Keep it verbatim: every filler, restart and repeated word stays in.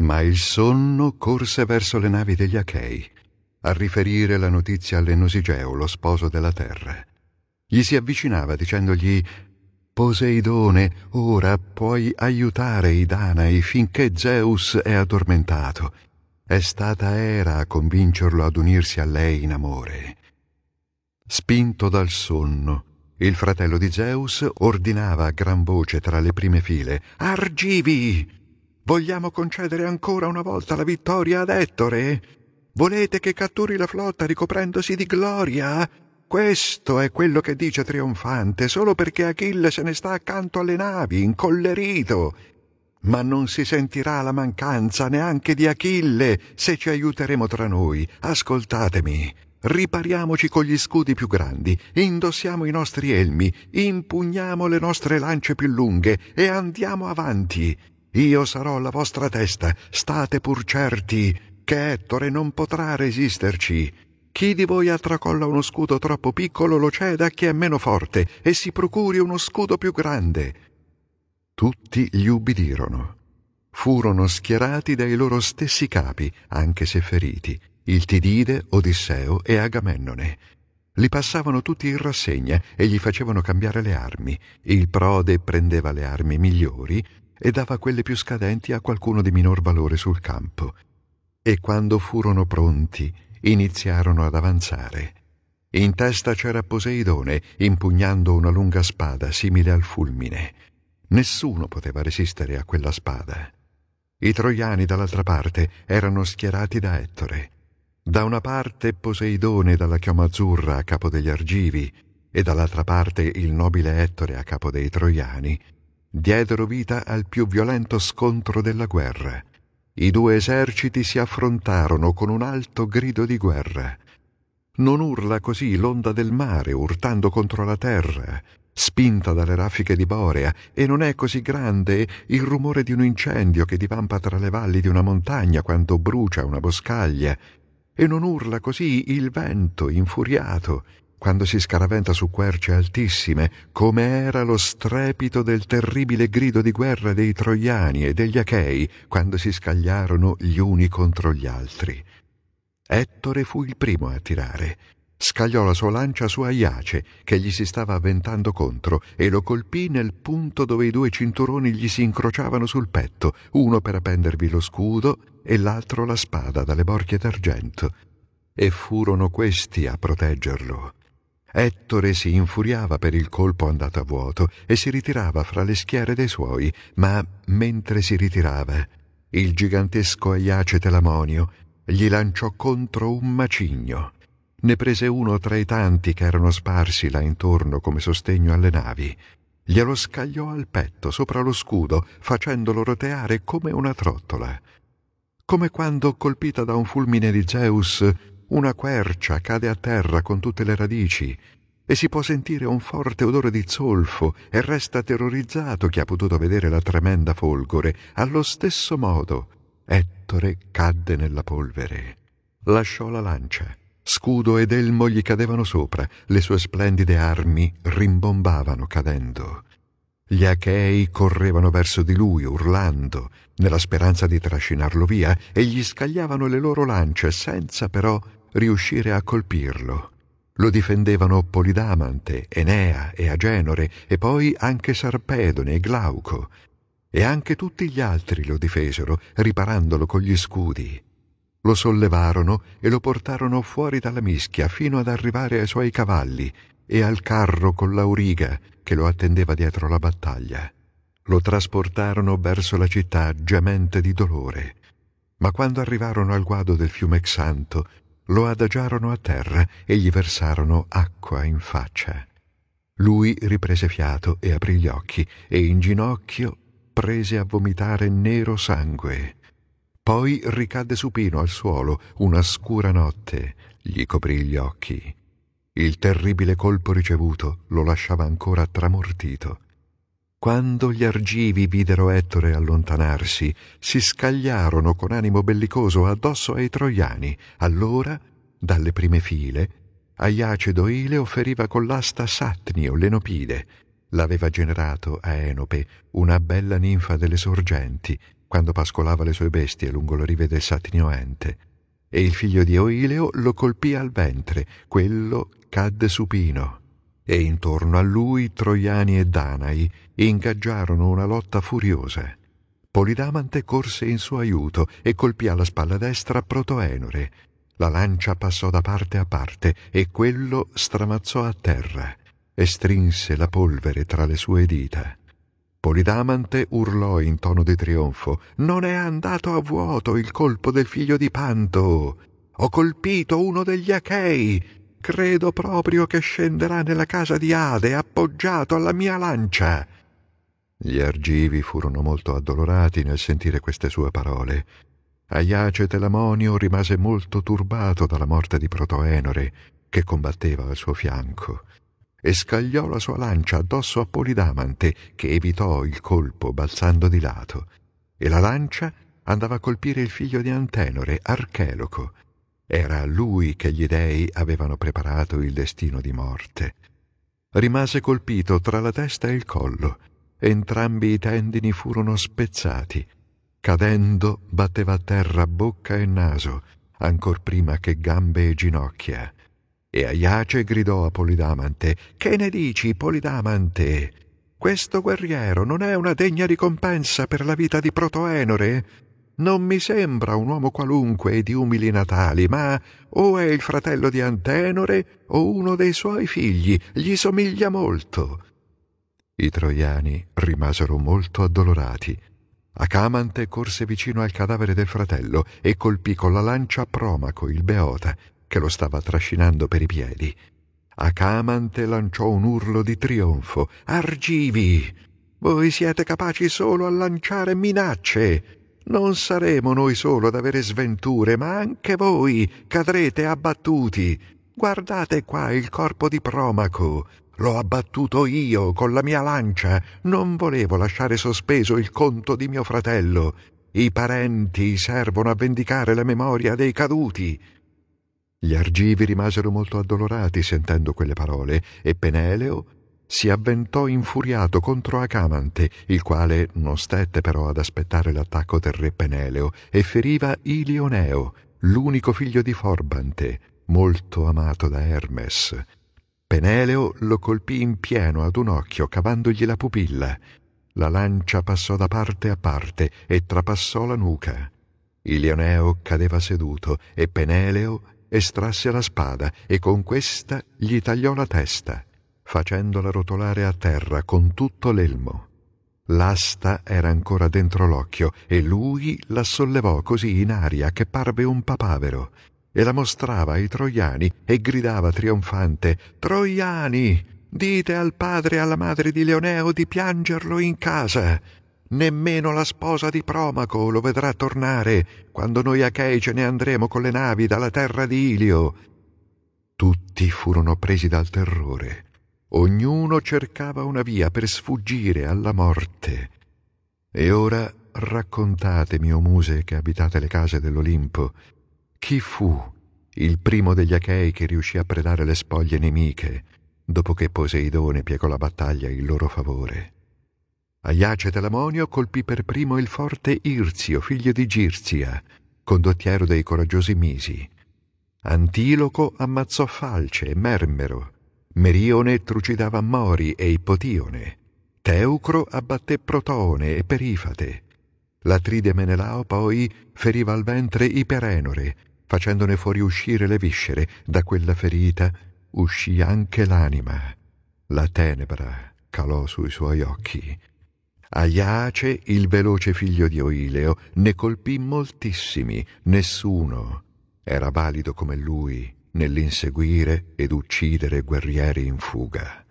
Ma il sonno corse verso le navi degli Achei, a riferire la notizia all'Enosigeo, lo sposo della terra. Gli si avvicinava dicendogli: «Poseidone, ora puoi aiutare i Danai finché Zeus è addormentato. È stata Era a convincerlo ad unirsi a lei in amore». Spinto dal sonno, il fratello di Zeus ordinava a gran voce tra le prime file: «Argivi! Vogliamo concedere ancora una volta la vittoria ad Ettore? Volete che catturi la flotta ricoprendosi di gloria? Questo è quello che dice trionfante, solo perché Achille se ne sta accanto alle navi, incollerito. Ma non si sentirà la mancanza neanche di Achille se ci aiuteremo tra noi. Ascoltatemi. Ripariamoci con gli scudi più grandi, indossiamo i nostri elmi, impugniamo le nostre lance più lunghe e andiamo avanti. Io sarò la vostra testa, state pur certi che Ettore non potrà resisterci. Chi di voi tracolla uno scudo troppo piccolo lo ceda a chi è meno forte e si procuri uno scudo più grande». Tutti gli ubbidirono. Furono schierati dai loro stessi capi, anche se feriti, il Tidide, Odisseo e Agamennone. Li passavano tutti in rassegna e gli facevano cambiare le armi. Il prode prendeva le armi migliori e dava quelle più scadenti a qualcuno di minor valore sul campo. E quando furono pronti, iniziarono ad avanzare. In testa c'era Poseidone, impugnando una lunga spada simile al fulmine. Nessuno poteva resistere a quella spada. I troiani dall'altra parte erano schierati da Ettore. Da una parte Poseidone dalla chioma azzurra a capo degli Argivi e dall'altra parte il nobile Ettore a capo dei troiani diedero vita al più violento scontro della guerra. I due eserciti si affrontarono con un alto grido di guerra. Non urla così l'onda del mare urtando contro la terra, spinta dalle raffiche di Borea, e non è così grande il rumore di un incendio che divampa tra le valli di una montagna quando brucia una boscaglia, e non urla così il vento infuriato quando si scaraventa su querce altissime, come era lo strepito del terribile grido di guerra dei Troiani e degli Achei quando si scagliarono gli uni contro gli altri. Ettore fu il primo a tirare. Scagliò la sua lancia su Aiace, che gli si stava avventando contro, e lo colpì nel punto dove i due cinturoni gli si incrociavano sul petto, uno per appendervi lo scudo e l'altro la spada dalle borchie d'argento. E furono questi a proteggerlo. Ettore si infuriava per il colpo andato a vuoto e si ritirava fra le schiere dei suoi, ma mentre si ritirava, il gigantesco Aiace Telamonio gli lanciò contro un macigno. Ne prese uno tra i tanti che erano sparsi là intorno come sostegno alle navi. Glielo scagliò al petto, sopra lo scudo, facendolo roteare come una trottola. Come quando, colpita da un fulmine di Zeus, una quercia cade a terra con tutte le radici e si può sentire un forte odore di zolfo e resta terrorizzato chi ha potuto vedere la tremenda folgore. Allo stesso modo Ettore cadde nella polvere. Lasciò la lancia. Scudo ed elmo gli cadevano sopra, le sue splendide armi rimbombavano cadendo. Gli Achei correvano verso di lui urlando, nella speranza di trascinarlo via, e gli scagliavano le loro lance senza però riuscire a colpirlo. Lo difendevano Polidamante, Enea e Agenore, e poi anche Sarpedone e Glauco, e anche tutti gli altri lo difesero, riparandolo con gli scudi. Lo sollevarono e lo portarono fuori dalla mischia fino ad arrivare ai suoi cavalli e al carro con l'auriga che lo attendeva dietro la battaglia. Lo trasportarono verso la città gemente di dolore, ma quando arrivarono al guado del fiume Xanto lo adagiarono a terra e gli versarono acqua in faccia. Lui riprese fiato e aprì gli occhi e in ginocchio prese a vomitare nero sangue. Poi ricadde supino al suolo, una scura notte gli coprì gli occhi. Il terribile colpo ricevuto lo lasciava ancora tramortito. Quando gli Argivi videro Ettore allontanarsi, si scagliarono con animo bellicoso addosso ai Troiani. Allora, dalle prime file, Aiace Doile offeriva con l'asta Satnio, l'Enopide. l'aveva generato a Enope, una bella ninfa delle sorgenti, quando pascolava le sue bestie lungo le rive del Satinio Ente. E il figlio di Oileo lo colpì al ventre, quello cadde supino. E intorno a lui Troiani e Danai ingaggiarono una lotta furiosa. Polidamante corse in suo aiuto e colpì alla spalla destra Protoenore. La lancia passò da parte a parte e quello stramazzò a terra e strinse la polvere tra le sue dita. Polidamante urlò in tono di trionfo: «Non è andato a vuoto il colpo del figlio di Panto! Ho colpito uno degli Achei! Credo proprio che scenderà nella casa di Ade appoggiato alla mia lancia!» Gli Argivi furono molto addolorati nel sentire queste sue parole. Aiace Telamonio rimase molto turbato dalla morte di Protoenore, che combatteva al suo fianco, e scagliò la sua lancia addosso a Polidamante, che evitò il colpo balzando di lato, e la lancia andava a colpire il figlio di Antenore, Archeloco. Era a lui che gli dei avevano preparato il destino di morte. Rimase colpito tra la testa e il collo. Entrambi i tendini furono spezzati. Cadendo batteva a terra bocca e naso, ancor prima che gambe e ginocchia. E Aiace gridò a Polidamante: «Che ne dici, Polidamante? Questo guerriero non è una degna ricompensa per la vita di Protoenore? Non mi sembra un uomo qualunque e di umili natali, ma o è il fratello di Antenore o uno dei suoi figli, gli somiglia molto». I troiani rimasero molto addolorati. Acamante corse vicino al cadavere del fratello e colpì con la lancia Promaco, il beota, che lo stava trascinando per i piedi. Acamante lanciò un urlo di trionfo: «Argivi! Voi siete capaci solo a lanciare minacce! Non saremo noi solo ad avere sventure, ma anche voi cadrete abbattuti! Guardate qua il corpo di Promaco! L'ho abbattuto io con la mia lancia. Non volevo lasciare sospeso il conto di mio fratello. I parenti servono a vendicare la memoria dei caduti». Gli Argivi rimasero molto addolorati sentendo quelle parole, e Peneleo si avventò infuriato contro Acamante, il quale non stette però ad aspettare l'attacco del re Peneleo, e feriva Ilioneo, l'unico figlio di Forbante, molto amato da Hermes. Peneleo lo colpì in pieno ad un occhio, cavandogli la pupilla. La lancia passò da parte a parte e trapassò la nuca. Ilioneo cadeva seduto e Peneleo estrasse la spada e con questa gli tagliò la testa, facendola rotolare a terra con tutto l'elmo. L'asta era ancora dentro l'occhio e lui la sollevò così in aria che parve un papavero, e la mostrava ai troiani e gridava trionfante: «Troiani, dite al padre e alla madre di Leoneo di piangerlo in casa. Nemmeno la sposa di Promaco lo vedrà tornare quando noi Achei ce ne andremo con le navi dalla terra di Ilio». Tutti furono presi dal terrore. Ognuno cercava una via per sfuggire alla morte. E ora raccontatemi, o muse che abitate le case dell'Olimpo, chi fu il primo degli Achei che riuscì a predare le spoglie nemiche dopo che Poseidone piegò la battaglia in loro favore? Aiace Telamonio colpì per primo il forte Irzio, figlio di Girzia, condottiero dei coraggiosi Misi. Antiloco ammazzò Falce e Mermero. Merione trucidava Mori e Ippotione. Teucro abbatté Protone e Perifate. L'Atride Menelao poi feriva al ventre Iperenore, facendone fuoriuscire le viscere. Da quella ferita uscì anche l'anima. La tenebra calò sui suoi occhi. Aiace, il veloce figlio di Oileo, ne colpì moltissimi. Nessuno era valido come lui nell'inseguire ed uccidere guerrieri in fuga.